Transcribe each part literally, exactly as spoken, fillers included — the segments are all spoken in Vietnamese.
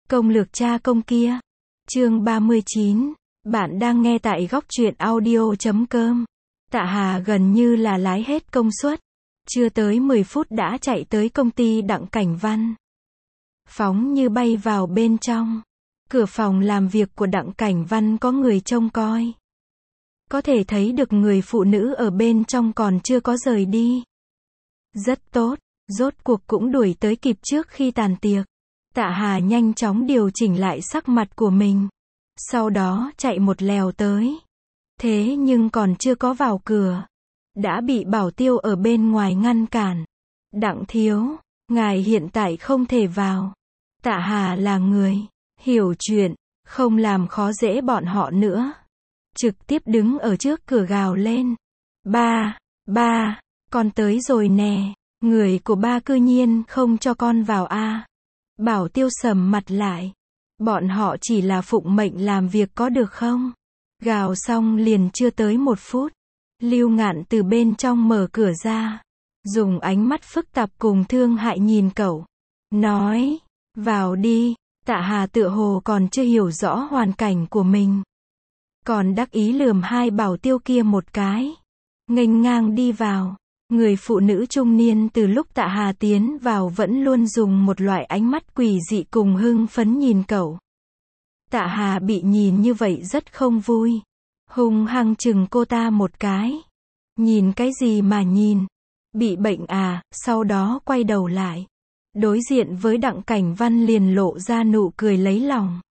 Công lược cha công kia. Chương ba mươi chín. Bạn đang nghe tại góc truyện audio chấm com. Tạ Hà gần như là lái hết công suất. Chưa tới mười phút đã chạy tới công ty Đặng Cảnh Văn. Phóng như bay vào bên trong. Cửa phòng làm việc của Đặng Cảnh Văn có người trông coi. Có thể thấy được người phụ nữ ở bên trong còn chưa có rời đi. Rất tốt, rốt cuộc cũng đuổi tới kịp trước khi tàn tiệc. Tạ Hà nhanh chóng điều chỉnh lại sắc mặt của mình. Sau đó chạy một lèo tới. Thế nhưng còn chưa có vào cửa. Đã bị bảo tiêu ở bên ngoài ngăn cản. Đặng thiếu, ngài hiện tại không thể vào. Tạ Hà là người hiểu chuyện, không làm khó dễ bọn họ nữa. Trực tiếp đứng ở trước cửa gào lên. Ba, ba, con tới rồi nè. Người của ba cư nhiên không cho con vào a. Bảo tiêu sầm mặt lại. Bọn họ chỉ là phụng mệnh làm việc có được không? Gào xong liền chưa tới một phút. Lưu Ngạn từ bên trong mở cửa ra. Dùng ánh mắt phức tạp cùng thương hại nhìn cậu. Nói, vào đi. Tạ Hà tựa hồ còn chưa hiểu rõ hoàn cảnh của mình. Còn đắc ý lườm hai bảo tiêu kia một cái. Nghênh ngang đi vào. Người phụ nữ trung niên từ lúc Tạ Hà tiến vào vẫn luôn dùng một loại ánh mắt quỷ dị cùng hưng phấn nhìn cậu. Tạ Hà bị nhìn như vậy rất không vui. Hung hăng chừng cô ta một cái. Nhìn cái gì mà nhìn? Bị bệnh à? Sau đó quay đầu lại. Đối diện với Đặng Cảnh Văn liền lộ ra nụ cười lấy lòng.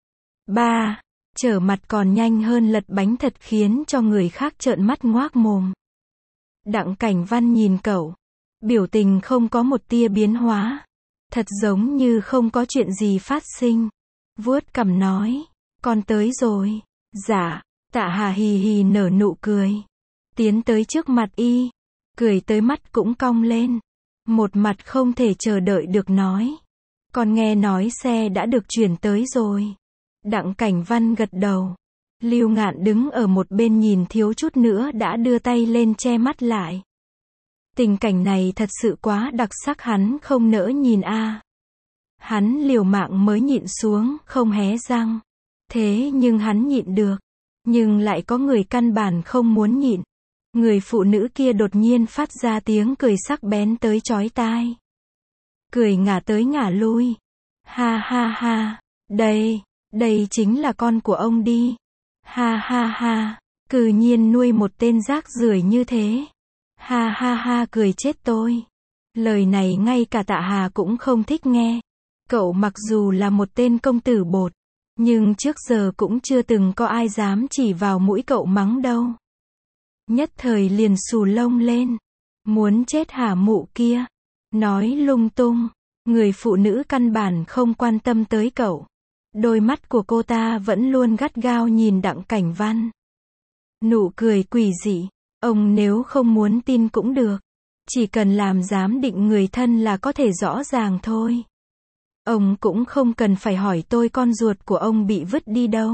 Ba, trở mặt còn nhanh hơn lật bánh thật khiến cho người khác trợn mắt ngoác mồm. Đặng Cảnh Văn nhìn cậu. Biểu tình không có một tia biến hóa. Thật giống như không có chuyện gì phát sinh. Vuốt cằm nói. Con tới rồi. Dạ. Tạ Hà hì hì nở nụ cười. Tiến tới trước mặt y. Cười tới mắt cũng cong lên. Một mặt không thể chờ đợi được nói. Con nghe nói xe đã được chuyển tới rồi. Đặng Cảnh Văn gật đầu. Lưu Ngạn đứng ở một bên nhìn thiếu chút nữa đã đưa tay lên che mắt lại. Tình cảnh này thật sự quá đặc sắc, hắn không nỡ nhìn a. Hắn liều mạng mới nhịn xuống, không hé răng. Thế nhưng hắn nhịn được. Nhưng lại có người căn bản không muốn nhịn. Người phụ nữ kia đột nhiên phát ra tiếng cười sắc bén tới chói tai. Cười ngả tới ngả lui. Ha ha ha. Đây, đây chính là con của ông đi. Ha ha ha. Cư nhiên nuôi một tên rác rưởi như thế. Ha ha ha, cười chết tôi. Lời này ngay cả Tạ Hà cũng không thích nghe. Cậu mặc dù là một tên công tử bột. Nhưng trước giờ cũng chưa từng có ai dám chỉ vào mũi cậu mắng đâu. Nhất thời liền xù lông lên. Muốn chết hả mụ kia. Nói lung tung. Người phụ nữ căn bản không quan tâm tới cậu. Đôi mắt của cô ta vẫn luôn gắt gao nhìn Đặng Cảnh Văn. Nụ cười quỷ dị. Ông nếu không muốn tin cũng được. Chỉ cần làm giám định người thân là có thể rõ ràng thôi. Ông cũng không cần phải hỏi tôi con ruột của ông bị vứt đi đâu.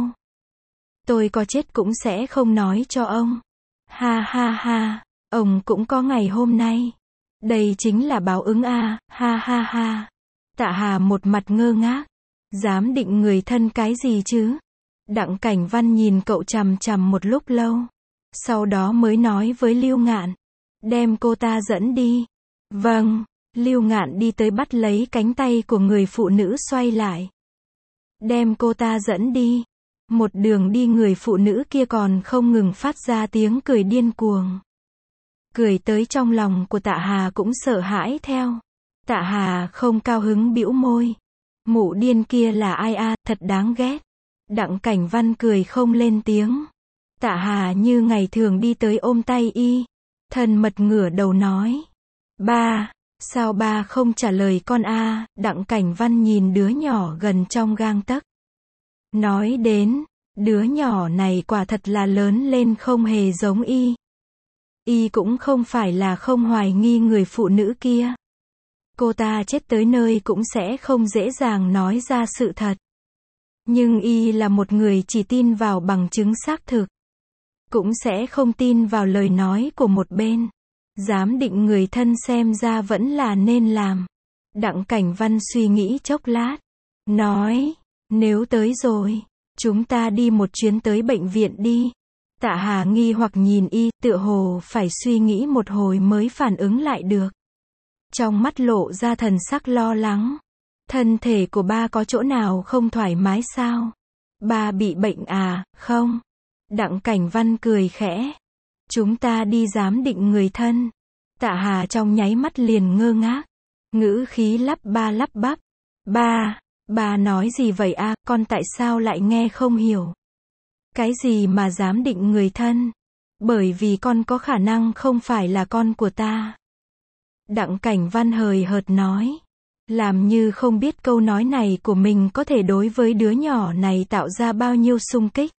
Tôi có chết cũng sẽ không nói cho ông. Ha ha ha, ông cũng có ngày hôm nay. Đây chính là báo ứng a, ha ha ha. Tạ Hà một mặt ngơ ngác. Dám định người thân cái gì chứ? Đặng Cảnh Văn nhìn cậu chằm chằm một lúc lâu. Sau đó mới nói với Lưu Ngạn. Đem cô ta dẫn đi. Vâng. Lưu Ngạn đi tới bắt lấy cánh tay của người phụ nữ xoay lại. Đem cô ta dẫn đi. Một đường đi người phụ nữ kia còn không ngừng phát ra tiếng cười điên cuồng. Cười tới trong lòng của Tạ Hà cũng sợ hãi theo. Tạ Hà không cao hứng bĩu môi. Mụ điên kia là ai a, thật đáng ghét. Đặng Cảnh Văn cười không lên tiếng. Tạ Hà như ngày thường đi tới ôm tay y. Thân mật ngửa đầu nói. Ba, sao ba không trả lời con a? Đặng Cảnh Văn nhìn đứa nhỏ gần trong gang tấc. Nói đến, đứa nhỏ này quả thật là lớn lên không hề giống y. Y cũng không phải là không hoài nghi người phụ nữ kia. Cô ta chết tới nơi cũng sẽ không dễ dàng nói ra sự thật. Nhưng y là một người chỉ tin vào bằng chứng xác thực. Cũng sẽ không tin vào lời nói của một bên. Giám định người thân xem ra vẫn là nên làm. Đặng Cảnh Văn suy nghĩ chốc lát. Nói, Nếu tới rồi, chúng ta đi một chuyến tới bệnh viện đi. Tạ Hà nghi hoặc nhìn y, tựa hồ phải suy nghĩ một hồi mới phản ứng lại được. Trong mắt lộ ra thần sắc lo lắng. Thân thể của ba có chỗ nào không thoải mái sao? Ba bị bệnh à? Không. Đặng Cảnh Văn cười khẽ. Chúng ta đi giám định người thân. Tạ Hà trong nháy mắt liền ngơ ngác. Ngữ khí lắp ba lắp bắp. Ba, ba nói gì vậy a? Con tại sao lại nghe không hiểu? Cái gì mà giám định người thân? Bởi vì con có khả năng không phải là con của ta. Đặng Cảnh Văn hời hợt nói. Làm như không biết câu nói này của mình có thể đối với đứa nhỏ này tạo ra bao nhiêu xung kích.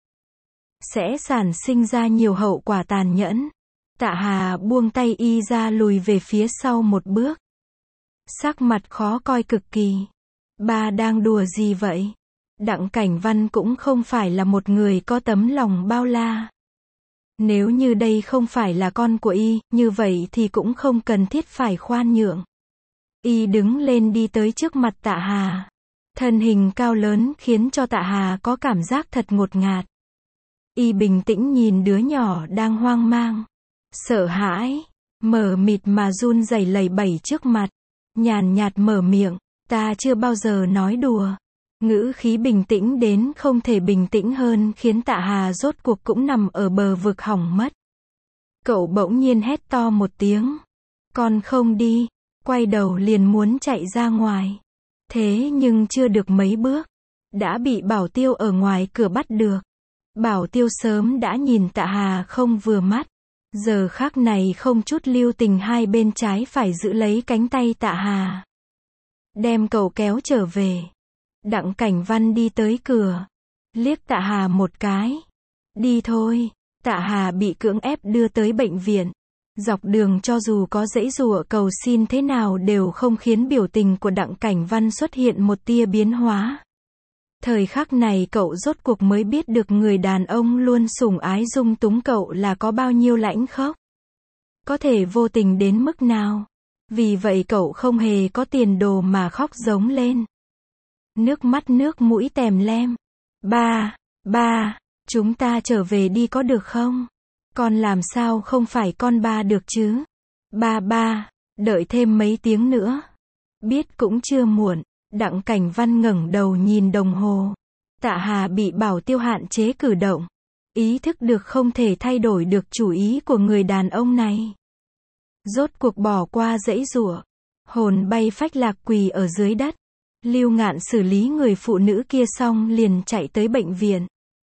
Sẽ sản sinh ra nhiều hậu quả tàn nhẫn. Tạ Hà buông tay y ra lùi về phía sau một bước. Sắc mặt khó coi cực kỳ. Ba đang đùa gì vậy? Đặng Cảnh Văn cũng không phải là một người có tấm lòng bao la. Nếu như đây không phải là con của y, như vậy thì cũng không cần thiết phải khoan nhượng. Y đứng lên đi tới trước mặt Tạ Hà. Thân hình cao lớn khiến cho Tạ Hà có cảm giác thật ngột ngạt. Y bình tĩnh nhìn đứa nhỏ đang hoang mang, sợ hãi, mờ mịt mà run rẩy lẩy bẩy trước mặt. Nhàn nhạt mở miệng, ta chưa bao giờ nói đùa. Ngữ khí bình tĩnh đến không thể bình tĩnh hơn khiến Tạ Hà rốt cuộc cũng nằm ở bờ vực hỏng mất. Cậu bỗng nhiên hét to một tiếng. Con không đi. Quay đầu liền muốn chạy ra ngoài. Thế nhưng chưa được mấy bước, đã bị Bảo Tiêu ở ngoài cửa bắt được. Bảo Tiêu sớm đã nhìn Tạ Hà không vừa mắt. Giờ khắc này không chút lưu tình hai bên trái phải giữ lấy cánh tay Tạ Hà. Đem cậu kéo trở về. Đặng Cảnh Văn đi tới cửa. Liếc Tạ Hà một cái. Đi thôi. Tạ Hà bị cưỡng ép đưa tới bệnh viện. Dọc đường cho dù có giãy giụa cầu xin thế nào đều không khiến biểu tình của Đặng Cảnh Văn xuất hiện một tia biến hóa. Thời khắc này cậu rốt cuộc mới biết được người đàn ông luôn sủng ái dung túng cậu là có bao nhiêu lãnh khốc. Có thể vô tình đến mức nào. Vì vậy cậu không hề có tiền đồ mà khóc giống lên. Nước mắt nước mũi tèm lem. Ba, ba, chúng ta trở về đi có được không? Con làm sao không phải con ba được chứ? Ba ba, đợi thêm mấy tiếng nữa. Biết cũng chưa muộn. Đặng Cảnh Văn ngẩng đầu nhìn đồng hồ. Tạ Hà bị Bảo Tiêu hạn chế cử động. Ý thức được không thể thay đổi được chủ ý của người đàn ông này. Rốt cuộc bỏ qua giãy giụa. Hồn bay phách lạc quỳ ở dưới đất. Lưu Ngạn xử lý người phụ nữ kia xong liền chạy tới bệnh viện.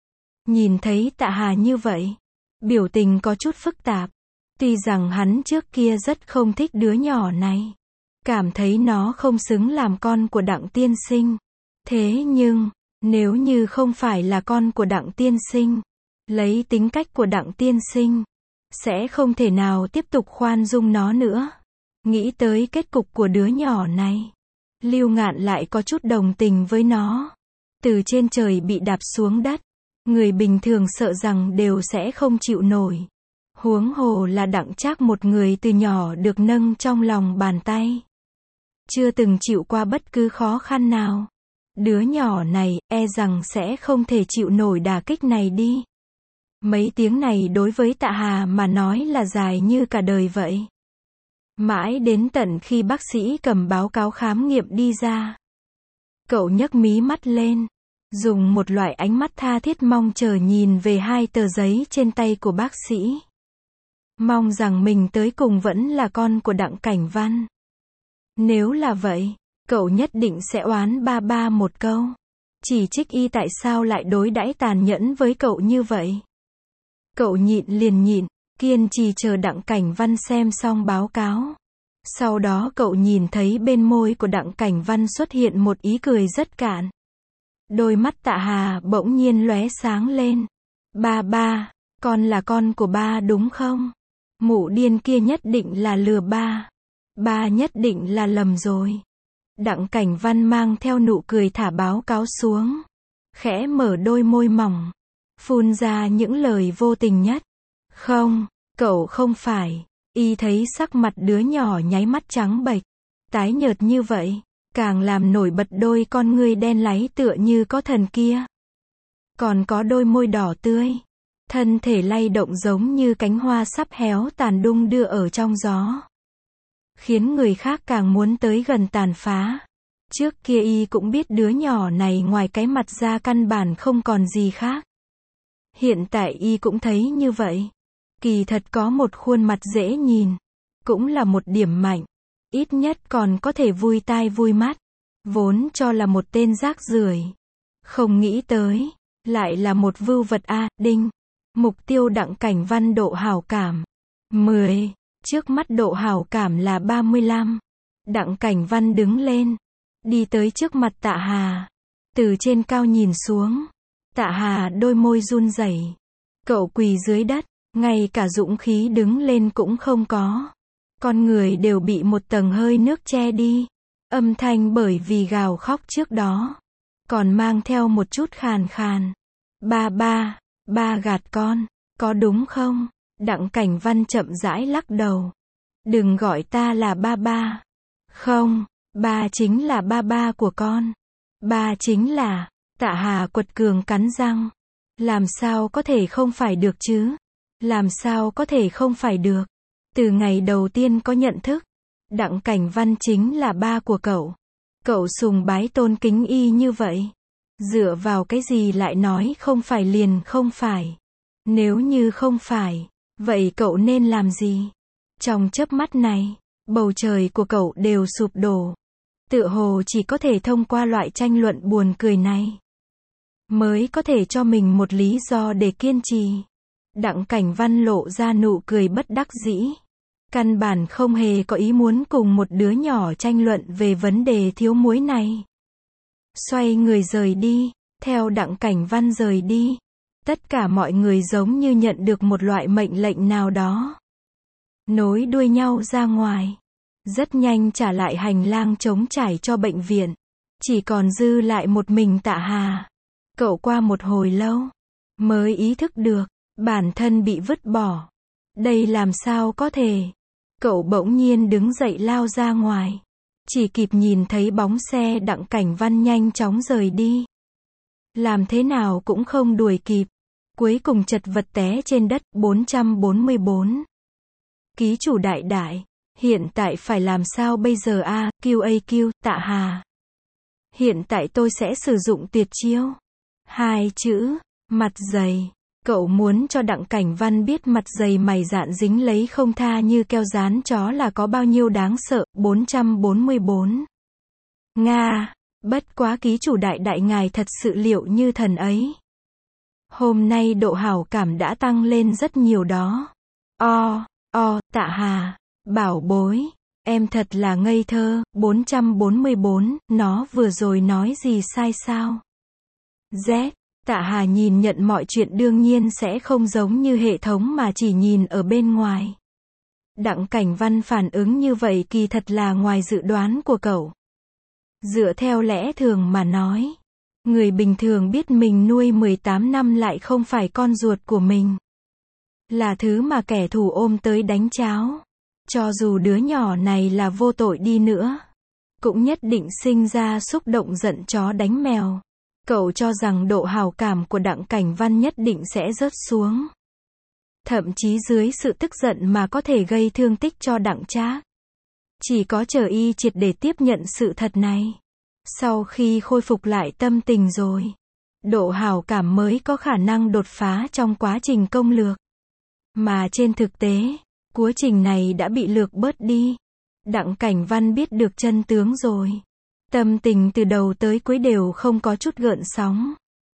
Nhìn thấy Tạ Hà như vậy, biểu tình có chút phức tạp. Tuy rằng hắn trước kia rất không thích đứa nhỏ này. Cảm thấy nó không xứng làm con của Đặng tiên sinh. Thế nhưng, nếu như không phải là con của Đặng tiên sinh, lấy tính cách của Đặng tiên sinh, sẽ không thể nào tiếp tục khoan dung nó nữa. Nghĩ tới kết cục của đứa nhỏ này, Lưu Ngạn lại có chút đồng tình với nó. Từ trên trời bị đạp xuống đất, người bình thường sợ rằng đều sẽ không chịu nổi. Huống hồ là Đặng Trác một người từ nhỏ được nâng trong lòng bàn tay. Chưa từng chịu qua bất cứ khó khăn nào. Đứa nhỏ này, e rằng sẽ không thể chịu nổi đả kích này đi. Mấy tiếng này đối với Tạ Hà mà nói là dài như cả đời vậy. Mãi đến tận khi bác sĩ cầm báo cáo khám nghiệm đi ra. Cậu nhấc mí mắt lên, dùng một loại ánh mắt tha thiết mong chờ nhìn về hai tờ giấy trên tay của bác sĩ. Mong rằng mình tới cùng vẫn là con của Đặng Cảnh Văn. Nếu là vậy, cậu nhất định sẽ oán ba ba một câu. Chỉ trích y tại sao lại đối đãi tàn nhẫn với cậu như vậy. Cậu nhịn liền nhịn, kiên trì chờ Đặng Cảnh Văn xem xong báo cáo. Sau đó cậu nhìn thấy bên môi của Đặng Cảnh Văn xuất hiện một ý cười rất cạn. Đôi mắt Tạ Hà bỗng nhiên lóe sáng lên. Ba ba, con là con của ba đúng không? Mụ điên kia nhất định là lừa ba. Ba nhất định là lầm rồi. Đặng Cảnh Văn mang theo nụ cười thả báo cáo xuống. Khẽ mở đôi môi mỏng. Phun ra những lời vô tình nhất. Không, cậu không phải. Y thấy sắc mặt đứa nhỏ nháy mắt trắng bệch, tái nhợt như vậy. càng làm nổi bật đôi con ngươi đen láy tựa như có thần kia. Còn có đôi môi đỏ tươi, thân thể lay động giống như cánh hoa sắp héo tàn đung đưa ở trong gió, khiến người khác càng muốn tới gần tàn phá. Trước kia y cũng biết đứa nhỏ này ngoài cái mặt ra căn bản không còn gì khác. Hiện tại y cũng thấy như vậy. Kỳ thật có một khuôn mặt dễ nhìn, cũng là một điểm mạnh, ít nhất còn có thể vui tai vui mắt. Vốn cho là một tên rác rưởi, không nghĩ tới, lại là một vưu vật a, đinh. Mục tiêu Đặng Cảnh Văn độ hảo cảm mười, trước mắt độ hảo cảm là ba mươi lăm. Đặng Cảnh Văn đứng lên, đi tới trước mặt Tạ Hà, từ trên cao nhìn xuống. Tạ Hà đôi môi run rẩy, cậu quỳ dưới đất, ngay cả dũng khí đứng lên cũng không có. Con người đều bị một tầng hơi nước che đi. Âm thanh bởi vì gào khóc trước đó, còn mang theo một chút khàn khàn. Ba ba, ba gạt con, có đúng không? Đặng Cảnh Văn chậm rãi lắc đầu. Đừng gọi ta là ba ba. Không, ba chính là ba ba của con. Ba chính là, Tạ Hà quật cường cắn răng. Làm sao có thể không phải được chứ? Làm sao có thể không phải được? Từ ngày đầu tiên có nhận thức, Đặng Cảnh Văn chính là ba của cậu. Cậu sùng bái tôn kính y như vậy. Dựa vào cái gì lại nói không phải liền không phải? Nếu như không phải, vậy cậu nên làm gì? Trong chớp mắt này, bầu trời của cậu đều sụp đổ. Tựa hồ chỉ có thể thông qua loại tranh luận buồn cười này, mới có thể cho mình một lý do để kiên trì. Đặng Cảnh Văn lộ ra nụ cười bất đắc dĩ. Căn bản không hề có ý muốn cùng một đứa nhỏ tranh luận về vấn đề thiếu muối này. Xoay người rời đi, theo Đặng Cảnh Văn rời đi, tất cả mọi người giống như nhận được một loại mệnh lệnh nào đó, nối đuôi nhau ra ngoài, rất nhanh trả lại hành lang trống trải cho bệnh viện. Chỉ còn dư lại một mình Tạ Hà. Cậu qua một hồi lâu, mới ý thức được, bản thân bị vứt bỏ. Đây làm sao có thể? Cậu bỗng nhiên đứng dậy lao ra ngoài. Chỉ kịp nhìn thấy bóng xe Đặng Cảnh Văn nhanh chóng rời đi. Làm thế nào cũng không đuổi kịp. Cuối cùng chật vật té trên đất. Bốn trăm bốn mươi bốn. Ký chủ đại đại, hiện tại phải làm sao bây giờ a? Q A Q, Tạ Hà. Hiện tại tôi sẽ sử dụng tuyệt chiêu. Hai chữ, mặt dày. Cậu muốn cho Đặng Cảnh Văn biết mặt dày mày dạn dính lấy không tha như keo dán chó là có bao nhiêu đáng sợ. Bốn trăm bốn mươi bốn. Nga, bất quá ký chủ đại đại ngài thật sự liệu như thần ấy. Hôm nay độ hảo cảm đã tăng lên rất nhiều đó. O, o, Tạ Hà, bảo bối, em thật là ngây thơ. Bốn trăm bốn mươi bốn, nó vừa rồi nói gì sai sao? Z. Tạ Hà nhìn nhận mọi chuyện đương nhiên sẽ không giống như hệ thống mà chỉ nhìn ở bên ngoài. Đặng Cảnh Văn phản ứng như vậy kỳ thật là ngoài dự đoán của cậu. Dựa theo lẽ thường mà nói, người bình thường biết mình nuôi mười tám năm lại không phải con ruột của mình, là thứ mà kẻ thù ôm tới đánh cháo. Cho dù đứa nhỏ này là vô tội đi nữa, cũng nhất định sinh ra xúc động giận chó đánh mèo. Cậu cho rằng độ hảo cảm của Đặng Cảnh Văn nhất định sẽ rớt xuống. Thậm chí dưới sự tức giận mà có thể gây thương tích cho Đặng Trác. Chỉ có chờ y triệt để tiếp nhận sự thật này. Sau khi khôi phục lại tâm tình rồi, độ hảo cảm mới có khả năng đột phá trong quá trình công lược. Mà trên thực tế, quá trình này đã bị lược bớt đi. Đặng Cảnh Văn biết được chân tướng rồi. Tâm tình từ đầu tới cuối đều không có chút gợn sóng.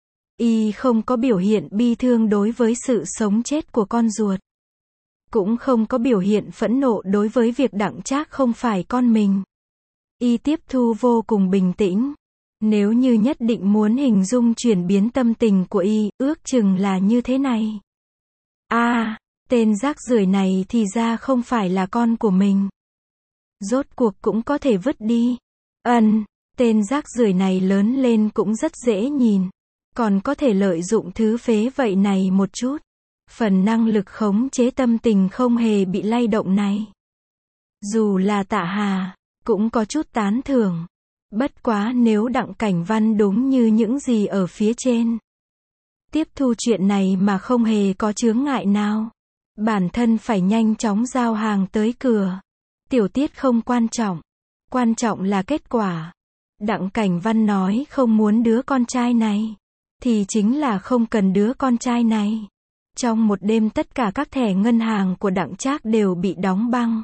Y không có biểu hiện bi thương đối với sự sống chết của con ruột. Cũng không có biểu hiện phẫn nộ đối với việc Đặng Trác không phải con mình. Y tiếp thu vô cùng bình tĩnh. Nếu như nhất định muốn hình dung chuyển biến tâm tình của y, ước chừng là như thế này. A, à, tên rác rưởi này thì ra không phải là con của mình. Rốt cuộc cũng có thể vứt đi. Ân, tên rác rưởi này lớn lên cũng rất dễ nhìn. Còn có thể lợi dụng thứ phế vậy này một chút. Phần năng lực khống chế tâm tình không hề bị lay động này. Dù là Tạ Hà, cũng có chút tán thưởng. Bất quá nếu Đặng Cảnh Văn đúng như những gì ở phía trên, tiếp thu chuyện này mà không hề có chướng ngại nào, bản thân phải nhanh chóng giao hàng tới cửa. Tiểu tiết không quan trọng, quan trọng là kết quả. Đặng Cảnh Văn nói không muốn đứa con trai này, thì chính là không cần đứa con trai này. Trong một đêm tất cả các thẻ ngân hàng của Đặng Trác đều bị đóng băng.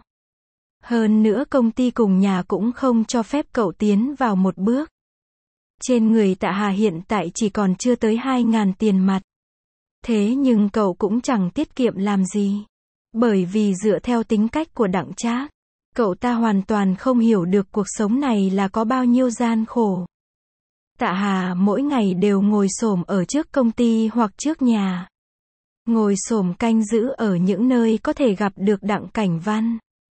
Hơn nữa công ty cùng nhà cũng không cho phép cậu tiến vào một bước. Trên người Tạ Hà hiện tại chỉ còn chưa tới hai ngàn tiền mặt. Thế nhưng cậu cũng chẳng tiết kiệm làm gì. Bởi vì dựa theo tính cách của Đặng Trác, cậu ta hoàn toàn không hiểu được cuộc sống này là có bao nhiêu gian khổ. Tạ Hà mỗi ngày đều ngồi xổm ở trước công ty hoặc trước nhà. Ngồi xổm canh giữ ở những nơi có thể gặp được Đặng Cảnh Văn.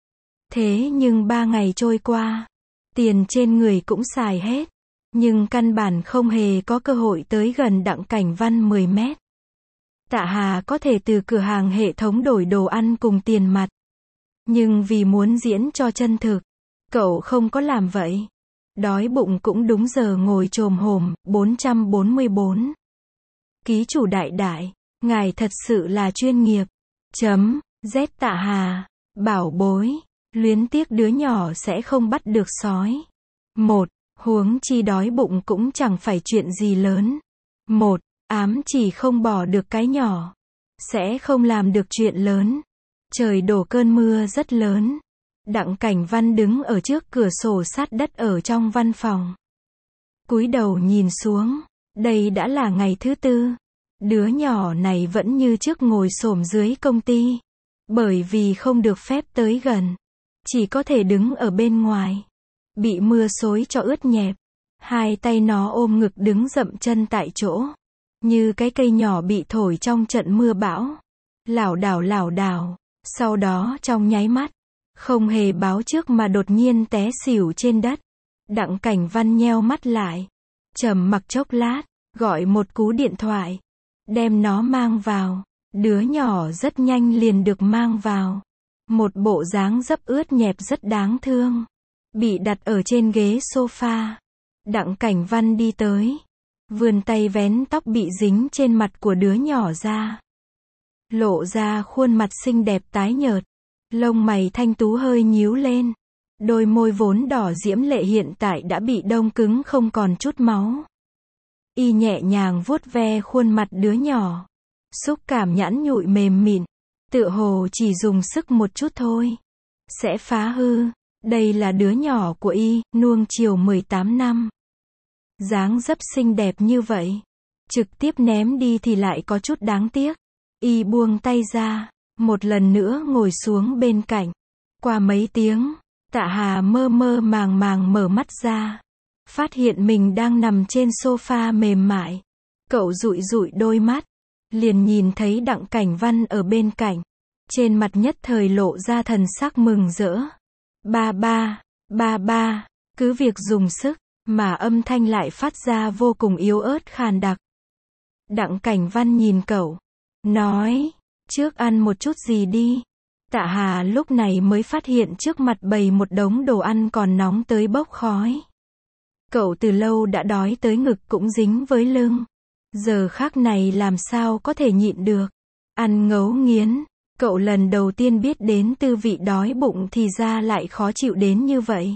Thế nhưng ba ngày trôi qua, tiền trên người cũng xài hết. Nhưng căn bản không hề có cơ hội tới gần Đặng Cảnh Văn mười mét. Tạ Hà có thể từ cửa hàng hệ thống đổi đồ ăn cùng tiền mặt. Nhưng vì muốn diễn cho chân thực, cậu không có làm vậy. Đói bụng cũng đúng giờ ngồi chồm hổm. Bốn trăm bốn mươi bốn. Ký chủ đại đại, ngài thật sự là chuyên nghiệp. Chấm, Z Tạ Hà, bảo bối, luyến tiếc đứa nhỏ sẽ không bắt được sói. Một, huống chi đói bụng cũng chẳng phải chuyện gì lớn. Một, ám chỉ không bỏ được cái nhỏ, sẽ không làm được chuyện lớn. Trời đổ cơn mưa rất lớn. Đặng Cảnh Văn đứng ở trước cửa sổ sát đất ở trong văn phòng. Cúi đầu nhìn xuống, đây đã là ngày thứ tư. Đứa nhỏ này vẫn như trước ngồi xổm dưới công ty. Bởi vì không được phép tới gần, chỉ có thể đứng ở bên ngoài. Bị mưa xối cho ướt nhẹp. Hai tay nó ôm ngực đứng dậm chân tại chỗ. Như cái cây nhỏ bị thổi trong trận mưa bão. Lảo đảo lảo đảo. Sau đó trong nháy mắt, không hề báo trước mà đột nhiên té xỉu trên đất. Đặng Cảnh Văn nheo mắt lại. Trầm mặc chốc lát, gọi một cú điện thoại. Đem nó mang vào. Đứa nhỏ rất nhanh liền được mang vào. Một bộ dáng dấp ướt nhẹp rất đáng thương. Bị đặt ở trên ghế sofa. Đặng Cảnh Văn đi tới. Vươn tay vén tóc bị dính trên mặt của đứa nhỏ ra. Lộ ra khuôn mặt xinh đẹp tái nhợt. Lông mày thanh tú hơi nhíu lên. Đôi môi vốn đỏ diễm lệ hiện tại đã bị đông cứng không còn chút máu. Y nhẹ nhàng vuốt ve khuôn mặt đứa nhỏ. Xúc cảm nhẵn nhụi mềm mịn. Tựa hồ chỉ dùng sức một chút thôi, sẽ phá hư. Đây là đứa nhỏ của Y, nuông chiều mười tám năm. Dáng dấp xinh đẹp như vậy. Trực tiếp ném đi thì lại có chút đáng tiếc. Y buông tay ra, một lần nữa ngồi xuống bên cạnh. Qua mấy tiếng, Tạ Hà mơ mơ màng màng mở mắt ra. Phát hiện mình đang nằm trên sofa mềm mại. Cậu dụi dụi đôi mắt. Liền nhìn thấy Đặng Cảnh Văn ở bên cạnh. Trên mặt nhất thời lộ ra thần sắc mừng rỡ. Ba ba, ba ba, cứ việc dùng sức, mà âm thanh lại phát ra vô cùng yếu ớt khàn đặc. Đặng Cảnh Văn nhìn cậu, nói, trước ăn một chút gì đi. Tạ Hà lúc này mới phát hiện trước mặt bày một đống đồ ăn còn nóng tới bốc khói. Cậu từ lâu đã đói tới ngực cũng dính với lưng. Giờ khắc này làm sao có thể nhịn được. Ăn ngấu nghiến. Cậu lần đầu tiên biết đến tư vị đói bụng thì ra lại khó chịu đến như vậy.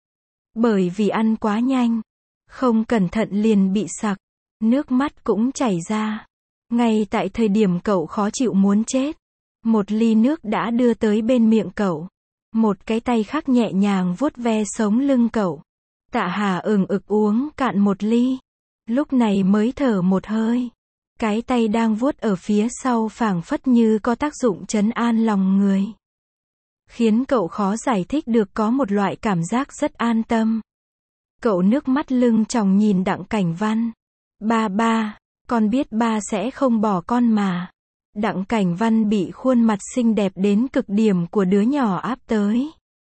Bởi vì ăn quá nhanh. Không cẩn thận liền bị sặc. Nước mắt cũng chảy ra. Ngay tại thời điểm cậu khó chịu muốn chết. Một ly nước đã đưa tới bên miệng cậu. Một cái tay khác nhẹ nhàng vuốt ve sống lưng cậu. Tạ Hà ừng ực uống cạn một ly. Lúc này mới thở một hơi. Cái tay đang vuốt ở phía sau phảng phất như có tác dụng trấn an lòng người. Khiến cậu khó giải thích được có một loại cảm giác rất an tâm. Cậu nước mắt lưng tròng nhìn Đặng Cảnh Văn. Ba ba, con biết ba sẽ không bỏ con mà. Đặng Cảnh Văn bị khuôn mặt xinh đẹp đến cực điểm của đứa nhỏ áp tới.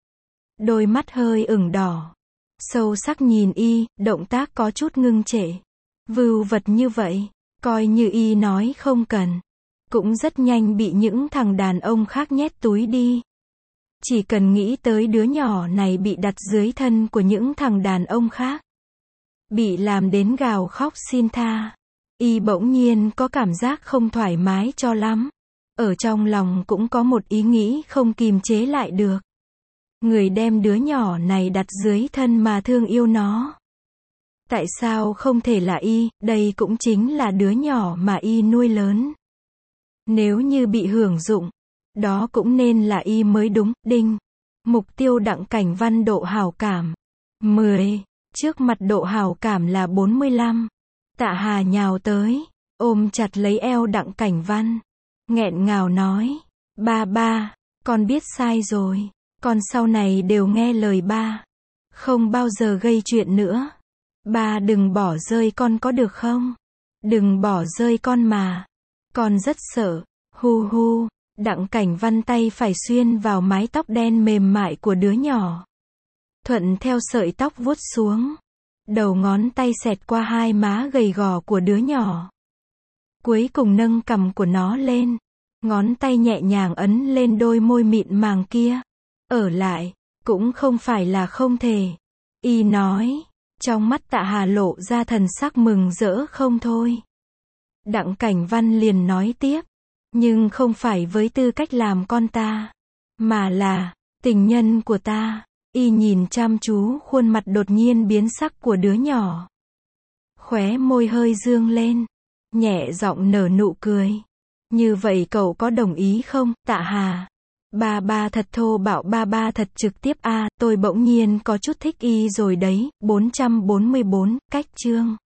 Đôi mắt hơi ửng đỏ. Sâu sắc nhìn Y, động tác có chút ngưng trệ. Vưu vật như vậy, coi như Y nói không cần. Cũng rất nhanh bị những thằng đàn ông khác nhét túi đi. Chỉ cần nghĩ tới đứa nhỏ này bị đặt dưới thân của những thằng đàn ông khác, bị làm đến gào khóc xin tha, y bỗng nhiên có cảm giác không thoải mái cho lắm. Ở trong lòng cũng có một ý nghĩ không kìm chế lại được. Người đem đứa nhỏ này đặt dưới thân mà thương yêu nó. Tại sao không thể là y, đây cũng chính là đứa nhỏ mà y nuôi lớn. Nếu như bị hưởng dụng, đó cũng nên là y mới đúng. Đinh. Mục tiêu Đặng Cảnh Văn độ hảo cảm. mười. Trước mặt độ hảo cảm là bốn mươi lăm. Tạ Hà nhào tới, ôm chặt lấy eo Đặng Cảnh Văn. Nghẹn ngào nói. Ba ba, con biết sai rồi. Con sau này đều nghe lời ba. Không bao giờ gây chuyện nữa. Ba đừng bỏ rơi con có được không? Đừng bỏ rơi con mà. Con rất sợ. Hu hu. Đặng Cảnh Văn tay phải xuyên vào mái tóc đen mềm mại của đứa nhỏ. Thuận theo sợi tóc vuốt xuống. Đầu ngón tay xẹt qua hai má gầy gò của đứa nhỏ. Cuối cùng nâng cằm của nó lên. Ngón tay nhẹ nhàng ấn lên đôi môi mịn màng kia. Ở lại, cũng không phải là không thể. Y nói. Trong mắt Tạ Hà lộ ra thần sắc mừng rỡ không thôi. Đặng Cảnh Văn liền nói tiếp. Nhưng không phải với tư cách làm con ta, mà là tình nhân của ta. Y nhìn chăm chú khuôn mặt đột nhiên biến sắc của đứa nhỏ. Khóe môi hơi dương lên. Nhẹ giọng nở nụ cười. Như vậy cậu có đồng ý không, Tạ Hà? Ba ba thật thô bạo, ba ba thật trực tiếp a, à, tôi bỗng nhiên có chút thích y rồi đấy. bốn trăm bốn mươi bốn, cách chương.